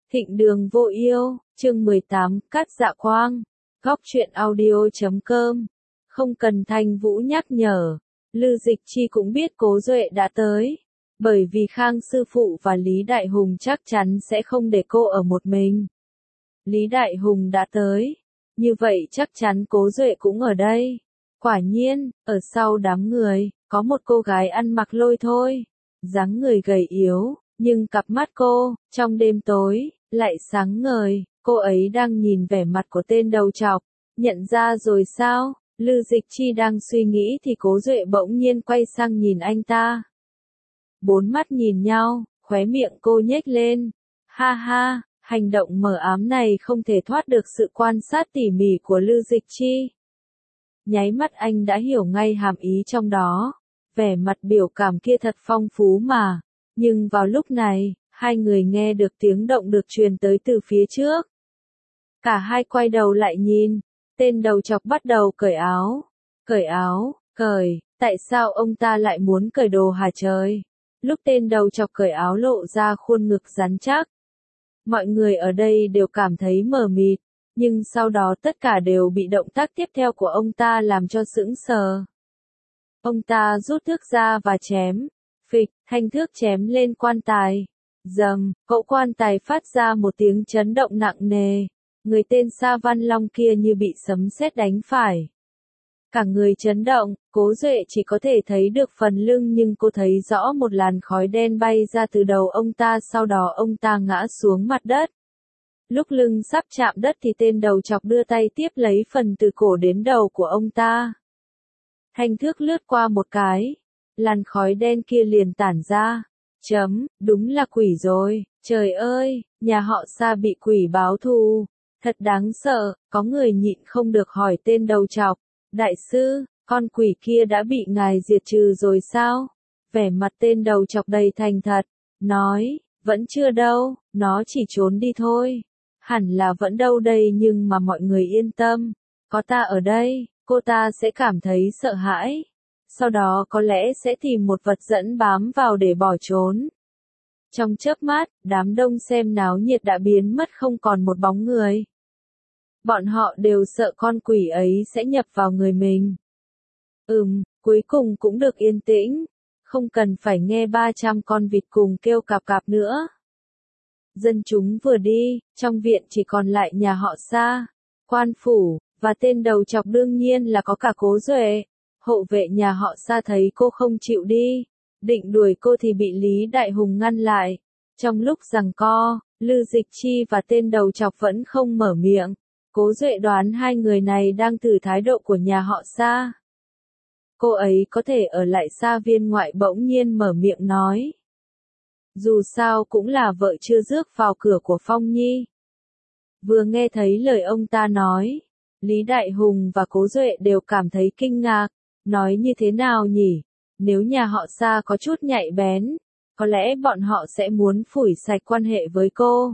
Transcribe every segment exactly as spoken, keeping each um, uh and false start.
Thịnh Đường Vô Yêu, chương mười tám, Cát Dạ Quang, góc truyện audio chấm com. Không cần Thanh Vũ nhắc nhở, Lư Dịch Chi cũng biết Cố Duệ đã tới. Bởi vì Khang sư phụ và Lý Đại Hùng chắc chắn sẽ không để cô ở một mình. Lý Đại Hùng đã tới, như vậy chắc chắn Cố Duệ cũng ở đây. Quả nhiên, ở sau đám người, có một cô gái ăn mặc lôi thôi, dáng người gầy yếu, nhưng cặp mắt cô, trong đêm tối, lại sáng ngời. Cô ấy đang nhìn vẻ mặt của tên đầu trọc. Nhận ra rồi sao? Lư Dịch Chi đang suy nghĩ thì Cố Duệ bỗng nhiên quay sang nhìn anh ta. Bốn mắt nhìn nhau, khóe miệng cô nhếch lên. Ha ha, hành động mờ ám này không thể thoát được sự quan sát tỉ mỉ của Lư Dịch Chi. Nháy mắt anh đã hiểu ngay hàm ý trong đó. Vẻ mặt biểu cảm kia thật phong phú mà. Nhưng vào lúc này, hai người nghe được tiếng động được truyền tới từ phía trước. Cả hai quay đầu lại nhìn, tên đầu trọc bắt đầu cởi áo. Cởi áo, cởi, tại sao ông ta lại muốn cởi đồ hả trời? Lúc tên đầu trọc cởi áo lộ ra khuôn ngực rắn chắc. Mọi người ở đây đều cảm thấy mờ mịt, nhưng sau đó tất cả đều bị động tác tiếp theo của ông ta làm cho sững sờ. Ông ta rút thước ra và chém. Phịch, thanh thước chém lên quan tài. Dầm, cậu quan tài phát ra một tiếng chấn động nặng nề. Người tên Sa Văn Long kia như bị sấm sét đánh phải. Cả người chấn động, Cố Duệ chỉ có thể thấy được phần lưng nhưng cô thấy rõ một làn khói đen bay ra từ đầu ông ta, sau đó ông ta ngã xuống mặt đất. Lúc lưng sắp chạm đất thì tên đầu trọc đưa tay tiếp lấy phần từ cổ đến đầu của ông ta. Thanh thước lướt qua một cái, làn khói đen kia liền tản ra. Chấm, đúng là quỷ rồi, trời ơi, nhà họ Sa bị quỷ báo thù. Thật đáng sợ, có người nhịn không được hỏi tên đầu trọc. Đại sư, con quỷ kia đã bị ngài diệt trừ rồi sao? Vẻ mặt tên đầu trọc đầy thành thật, nói, vẫn chưa đâu, nó chỉ trốn đi thôi. Hẳn là vẫn đâu đây nhưng mà mọi người yên tâm, có ta ở đây, cô ta sẽ cảm thấy sợ hãi. Sau đó có lẽ sẽ tìm một vật dẫn bám vào để bỏ trốn. Trong chớp mắt, đám đông xem náo nhiệt đã biến mất không còn một bóng người. Bọn họ đều sợ con quỷ ấy sẽ nhập vào người mình. Ừm, cuối cùng cũng được yên tĩnh. Không cần phải nghe ba trăm con vịt cùng kêu cạp cạp nữa. Dân chúng vừa đi, trong viện chỉ còn lại nhà họ Sa, quan phủ, và tên đầu trọc đương nhiên là có cả Cố Duệ. Hộ vệ nhà họ Sa thấy cô không chịu đi, định đuổi cô thì bị Lý Đại Hùng ngăn lại. Trong lúc giằng co, Lư Dịch Chi và tên đầu trọc vẫn không mở miệng. Cố Duệ đoán hai người này đang thử thái độ của nhà họ Sa. Cô ấy có thể ở lại Sa viên ngoại, bỗng nhiên mở miệng nói. Dù sao cũng là vợ chưa rước vào cửa của Phong Nhi. Vừa nghe thấy lời ông ta nói, Lý Đại Hùng và Cố Duệ đều cảm thấy kinh ngạc. Nói như thế nào nhỉ? Nếu nhà họ Sa có chút nhạy bén, có lẽ bọn họ sẽ muốn phủi sạch quan hệ với cô.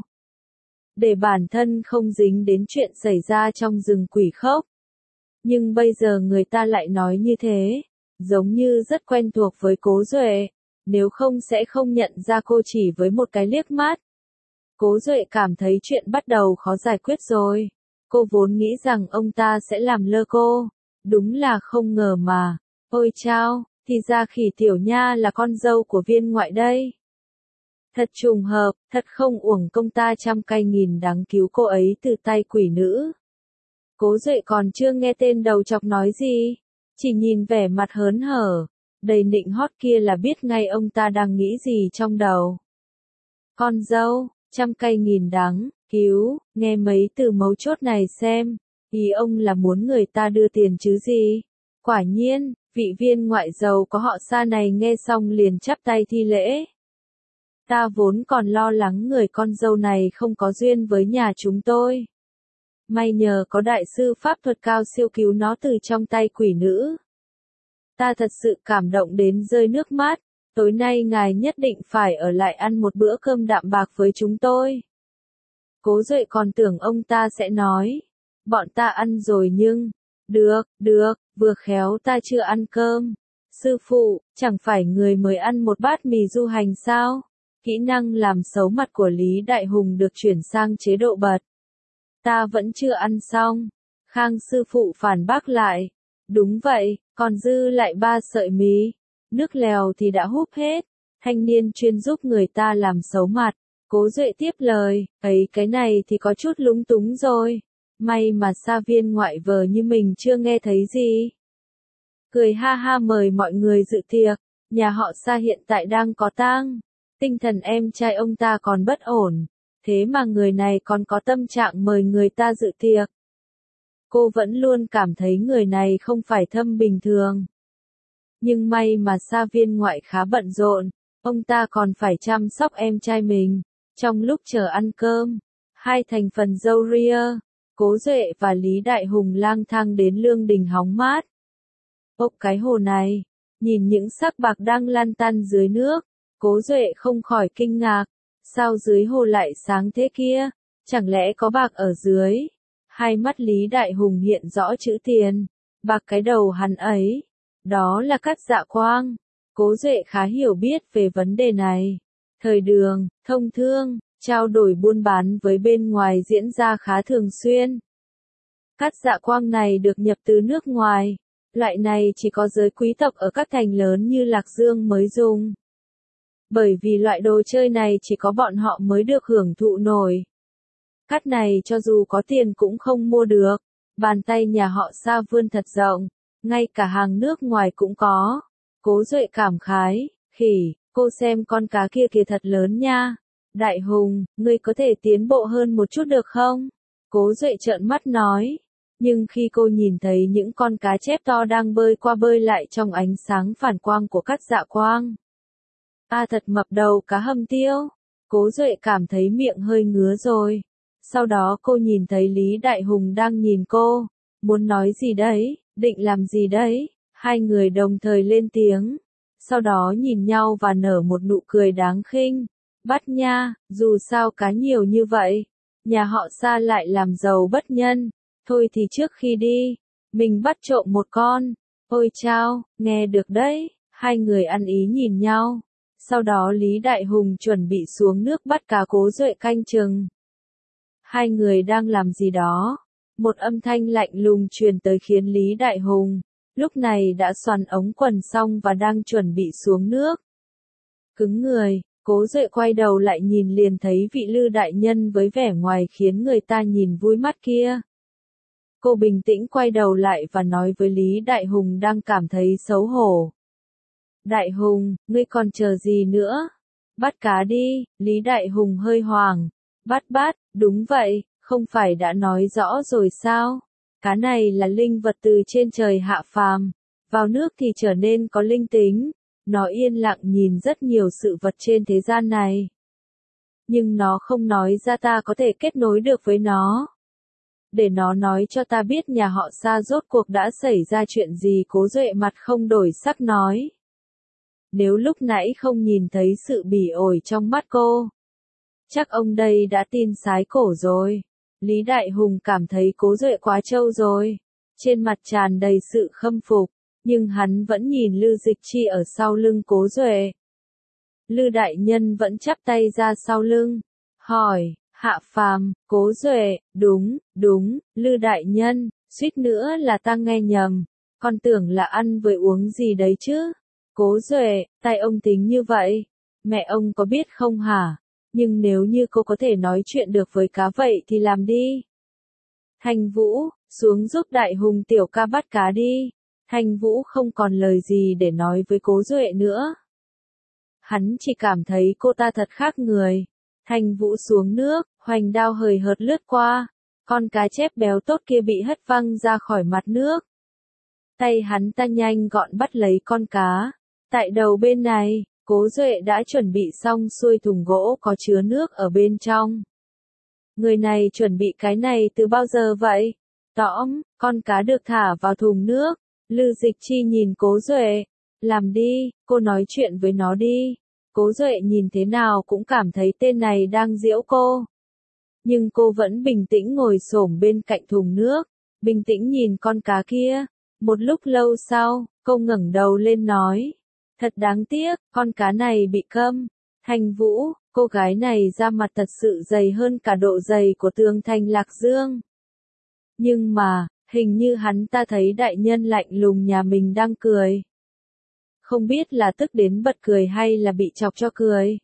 Để bản thân không dính đến chuyện xảy ra trong rừng quỷ khốc. Nhưng bây giờ người ta lại nói như thế, giống như rất quen thuộc với Cố Duệ, nếu không sẽ không nhận ra cô chỉ với một cái liếc mắt. Cố Duệ cảm thấy chuyện bắt đầu khó giải quyết rồi. Cô vốn nghĩ rằng ông ta sẽ làm lơ cô, đúng là không ngờ mà. Ôi chao, thì ra Khỉ Tiểu Nha là con dâu của viên ngoại đây. Thật trùng hợp, thật không uổng công ta trăm cây nghìn đắng cứu cô ấy từ tay quỷ nữ. Cố Duệ còn chưa nghe tên đầu trọc nói gì, chỉ nhìn vẻ mặt hớn hở, đầy nịnh hót kia là biết ngay ông ta đang nghĩ gì trong đầu. Con dâu, trăm cây nghìn đắng, cứu, nghe mấy từ mấu chốt này xem, ý ông là muốn người ta đưa tiền chứ gì. Quả nhiên, vị viên ngoại giàu có họ Sa này nghe xong liền chắp tay thi lễ. Ta vốn còn lo lắng người con dâu này không có duyên với nhà chúng tôi. May nhờ có đại sư pháp thuật cao siêu cứu nó từ trong tay quỷ nữ. Ta thật sự cảm động đến rơi nước mắt, tối nay ngài nhất định phải ở lại ăn một bữa cơm đạm bạc với chúng tôi. Cố Duệ còn tưởng ông ta sẽ nói, bọn ta ăn rồi nhưng, được, được, vừa khéo ta chưa ăn cơm. Sư phụ, chẳng phải người mới ăn một bát mì du hành sao? Kỹ năng làm xấu mặt của Lý Đại Hùng được chuyển sang chế độ bật. Ta vẫn chưa ăn xong. Khang sư phụ phản bác lại. Đúng vậy, còn dư lại ba sợi mì. Nước lèo thì đã húp hết. Thanh niên chuyên giúp người ta làm xấu mặt. Cố Duệ tiếp lời, ấy cái này thì có chút lúng túng rồi. May mà Sa Viên ngoại vờ như mình chưa nghe thấy gì. Cười ha ha mời mọi người dự tiệc. Nhà họ Sa hiện tại đang có tang. Tinh thần em trai ông ta còn bất ổn. Thế mà người này còn có tâm trạng mời người ta dự tiệc. Cô vẫn luôn cảm thấy người này không phải thâm bình thường. Nhưng may mà Sa Viên ngoại khá bận rộn. Ông ta còn phải chăm sóc em trai mình. Trong lúc chờ ăn cơm, hai thành phần dâu ria, Cố Duệ và Lý Đại Hùng lang thang đến Lương Đình hóng mát. Ốc cái hồ này, nhìn những sắc bạc đang lăn tăn dưới nước, Cố Duệ không khỏi kinh ngạc. Sao dưới hồ lại sáng thế kia? Chẳng lẽ có bạc ở dưới? Hai mắt Lý Đại Hùng hiện rõ chữ tiền. Bạc cái đầu hắn ấy. Đó là Cát Dạ Quang. Cố Duệ khá hiểu biết về vấn đề này. Thời đường, thông thương, trao đổi buôn bán với bên ngoài diễn ra khá thường xuyên. Cát Dạ Quang này được nhập từ nước ngoài. Loại này chỉ có giới quý tộc ở các thành lớn như Lạc Dương mới dùng. Bởi vì loại đồ chơi này chỉ có bọn họ mới được hưởng thụ nổi. Cát này cho dù có tiền cũng không mua được. Bàn tay nhà họ Sa vươn thật rộng. Ngay cả hàng nước ngoài cũng có. Cố Duệ cảm khái, khỉ, cô xem con cá kia kìa thật lớn nha. Đại Hùng, ngươi có thể tiến bộ hơn một chút được không? Cố Duệ trợn mắt nói. Nhưng khi cô nhìn thấy những con cá chép to đang bơi qua bơi lại trong ánh sáng phản quang của Cát Dạ Quang. A thật mập đầu cá hầm tiêu. Cố Duệ cảm thấy miệng hơi ngứa rồi. Sau đó cô nhìn thấy Lý Đại Hùng đang nhìn cô. Muốn nói gì đấy, định làm gì đấy? Hai người đồng thời lên tiếng. Sau đó nhìn nhau và nở một nụ cười đáng khinh. Bắt nha, dù sao cá nhiều như vậy. Nhà họ Sa lại làm giàu bất nhân. Thôi thì trước khi đi, mình bắt trộm một con. Ôi chao, nghe được đấy. Hai người ăn ý nhìn nhau. Sau đó Lý Đại Hùng chuẩn bị xuống nước bắt cá. Cố Duệ canh chừng. Hai người đang làm gì đó. Một âm thanh lạnh lùng truyền tới khiến Lý Đại Hùng, lúc này đã xoắn ống quần xong và đang chuẩn bị xuống nước. Cứng người, Cố Duệ quay đầu lại nhìn liền thấy vị Lư đại nhân với vẻ ngoài khiến người ta nhìn vui mắt kia. Cô bình tĩnh quay đầu lại và nói với Lý Đại Hùng đang cảm thấy xấu hổ. Đại Hùng, ngươi còn chờ gì nữa? Bắt cá đi. Lý Đại Hùng hơi hoảng. Bắt bắt, đúng vậy, không phải đã nói rõ rồi sao? Cá này là linh vật từ trên trời hạ phàm, vào nước thì trở nên có linh tính. Nó yên lặng nhìn rất nhiều sự vật trên thế gian này. Nhưng nó không nói ra ta có thể kết nối được với nó. Để nó nói cho ta biết nhà họ Sa rốt cuộc đã xảy ra chuyện gì. Cố Duệ mặt không đổi sắc nói. Nếu lúc nãy không nhìn thấy sự bỉ ổi trong mắt cô, chắc ông đây đã tin sái cổ rồi. Lý Đại Hùng cảm thấy Cố Duệ quá trâu rồi. Trên mặt tràn đầy sự khâm phục, nhưng hắn vẫn nhìn Lư Dịch Chi ở sau lưng Cố Duệ. Lư đại nhân vẫn chắp tay ra sau lưng, hỏi, hạ phàm, Cố Duệ, đúng, đúng, Lư đại nhân, suýt nữa là ta nghe nhầm, con tưởng là ăn với uống gì đấy chứ. Cố Duệ, tại ông tính như vậy, mẹ ông có biết không hả? Nhưng nếu như cô có thể nói chuyện được với cá vậy thì làm đi. Thanh Vũ, xuống giúp Đại Hùng tiểu ca bắt cá đi. Thanh Vũ không còn lời gì để nói với Cố Duệ nữa. Hắn chỉ cảm thấy cô ta thật khác người. Thanh Vũ xuống nước, hoành đao hời hợt lướt qua. Con cá chép béo tốt kia bị hất văng ra khỏi mặt nước. Tay hắn ta nhanh gọn bắt lấy con cá. Tại đầu bên này, Cố Duệ đã chuẩn bị xong xuôi thùng gỗ có chứa nước ở bên trong. Người này chuẩn bị cái này từ bao giờ vậy? Tõm, con cá được thả vào thùng nước. Lư Dịch Chi nhìn Cố Duệ. Làm đi, cô nói chuyện với nó đi. Cố Duệ nhìn thế nào cũng cảm thấy tên này đang giễu cô. Nhưng cô vẫn bình tĩnh ngồi xổm bên cạnh thùng nước. Bình tĩnh nhìn con cá kia. Một lúc lâu sau, cô ngẩng đầu lên nói. Thật đáng tiếc, con cá này bị câm. Thanh Vũ, cô gái này da mặt thật sự dày hơn cả độ dày của tường thành Lạc Dương. Nhưng mà, hình như hắn ta thấy đại nhân lạnh lùng nhà mình đang cười. Không biết là tức đến bật cười hay là bị chọc cho cười.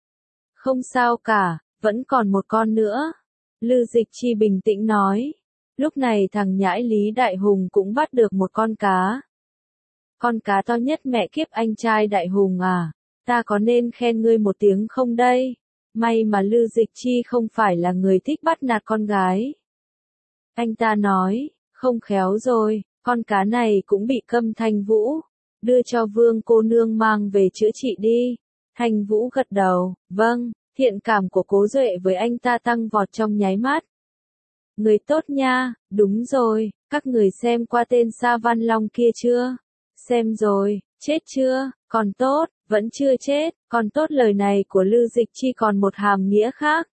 Không sao cả, vẫn còn một con nữa. Lư Dịch Chi bình tĩnh nói. Lúc này thằng nhãi Lý Đại Hùng cũng bắt được một con cá. Con cá to nhất mẹ kiếp anh trai Đại Hùng à, ta có nên khen ngươi một tiếng không đây? May mà Lư Dịch Chi không phải là người thích bắt nạt con gái. Anh ta nói, không khéo rồi, con cá này cũng bị câm. Thanh Vũ, đưa cho Vương cô nương mang về chữa trị đi. Thanh Vũ gật đầu, vâng, thiện cảm của Cố Duệ với anh ta tăng vọt trong nháy mắt. Người tốt nha, đúng rồi, các người xem qua tên Sa Văn Long kia chưa? Xem rồi, chết chưa? Còn tốt, vẫn chưa chết, còn tốt. Lời này của Lư Dịch Chi còn một hàm nghĩa khác.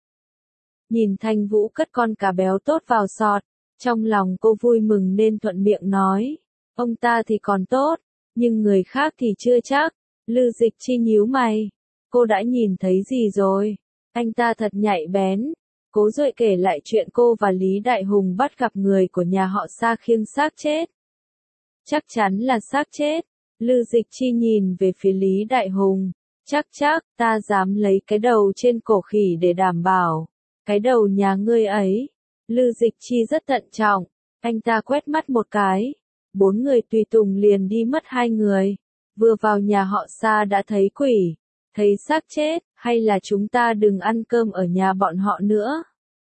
Nhìn Thanh Vũ cất con cá béo tốt vào sọt, trong lòng cô vui mừng nên thuận miệng nói, ông ta thì còn tốt, nhưng người khác thì chưa chắc. Lư Dịch Chi nhíu mày, cô đã nhìn thấy gì rồi? Anh ta thật nhạy bén. Cố Duệ kể lại chuyện cô và Lý Đại Hùng bắt gặp người của nhà họ Sa khiêng xác chết. Chắc chắn là xác chết. Lư Dịch Chi nhìn về phía Lý Đại Hùng. Chắc chắc, ta dám lấy cái đầu trên cổ khỉ để đảm bảo. Cái đầu nhà ngươi ấy. Lư Dịch Chi rất thận trọng. Anh ta quét mắt một cái. Bốn người tùy tùng liền đi mất hai người. Vừa vào nhà họ Sa đã thấy quỷ. Thấy xác chết, hay là chúng ta đừng ăn cơm ở nhà bọn họ nữa.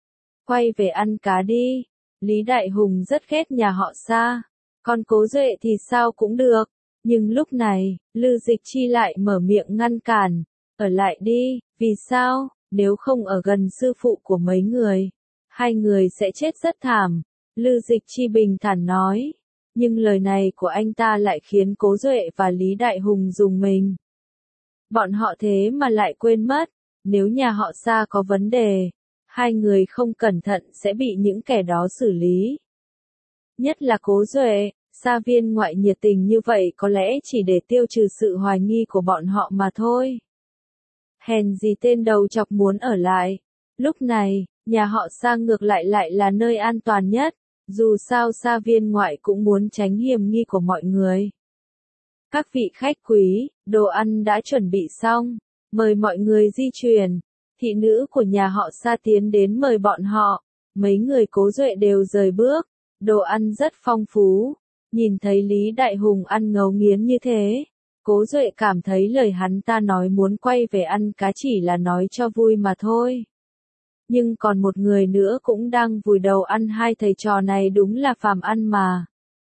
Quay về ăn cá đi. Lý Đại Hùng rất ghét nhà họ Sa. Còn Cố Duệ thì sao cũng được. Nhưng lúc này, Lư Dịch Chi lại mở miệng ngăn cản. Ở lại đi, vì sao? Nếu không ở gần sư phụ của mấy người, hai người sẽ chết rất thảm. Lư Dịch Chi bình thản nói. Nhưng lời này của anh ta lại khiến Cố Duệ và Lý Đại Hùng rùng mình. Bọn họ thế mà lại quên mất, nếu nhà họ Sa có vấn đề, hai người không cẩn thận sẽ bị những kẻ đó xử lý. Nhất là Cố Duệ, Sa viên ngoại nhiệt tình như vậy có lẽ chỉ để tiêu trừ sự hoài nghi của bọn họ mà thôi. Hèn gì tên đầu chọc muốn ở lại. Lúc này, nhà họ Sa ngược lại lại là nơi an toàn nhất, dù sao Sa viên ngoại cũng muốn tránh hiểm nghi của mọi người. Các vị khách quý, đồ ăn đã chuẩn bị xong, mời mọi người di chuyển. Thị nữ của nhà họ Sa tiến đến mời bọn họ, mấy người Cố Duệ đều rời bước, đồ ăn rất phong phú. Nhìn thấy Lý Đại Hùng ăn ngấu nghiến như thế, Cố Duệ cảm thấy lời hắn ta nói muốn quay về ăn cá chỉ là nói cho vui mà thôi. Nhưng còn một người nữa cũng đang vùi đầu ăn, hai thầy trò này đúng là phàm ăn mà.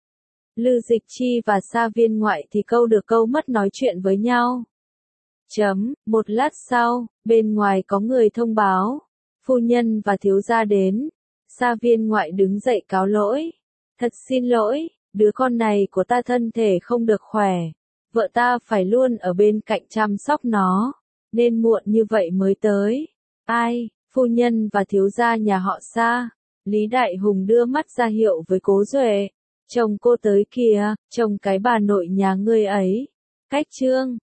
Lư Dịch Chi và Sa viên ngoại thì câu được câu mất nói chuyện với nhau. Chấm, một lát sau, bên ngoài có người thông báo, phu nhân và thiếu gia đến. Sa viên ngoại đứng dậy cáo lỗi. Thật xin lỗi, đứa con này của ta thân thể không được khỏe. Vợ ta phải luôn ở bên cạnh chăm sóc nó, nên muộn như vậy mới tới. Ai, phu nhân và thiếu gia nhà họ Sa? Lý Đại Hùng đưa mắt ra hiệu với Cố Duệ. Chồng cô tới kìa, chồng cái bà nội nhà ngươi ấy. Cách trương,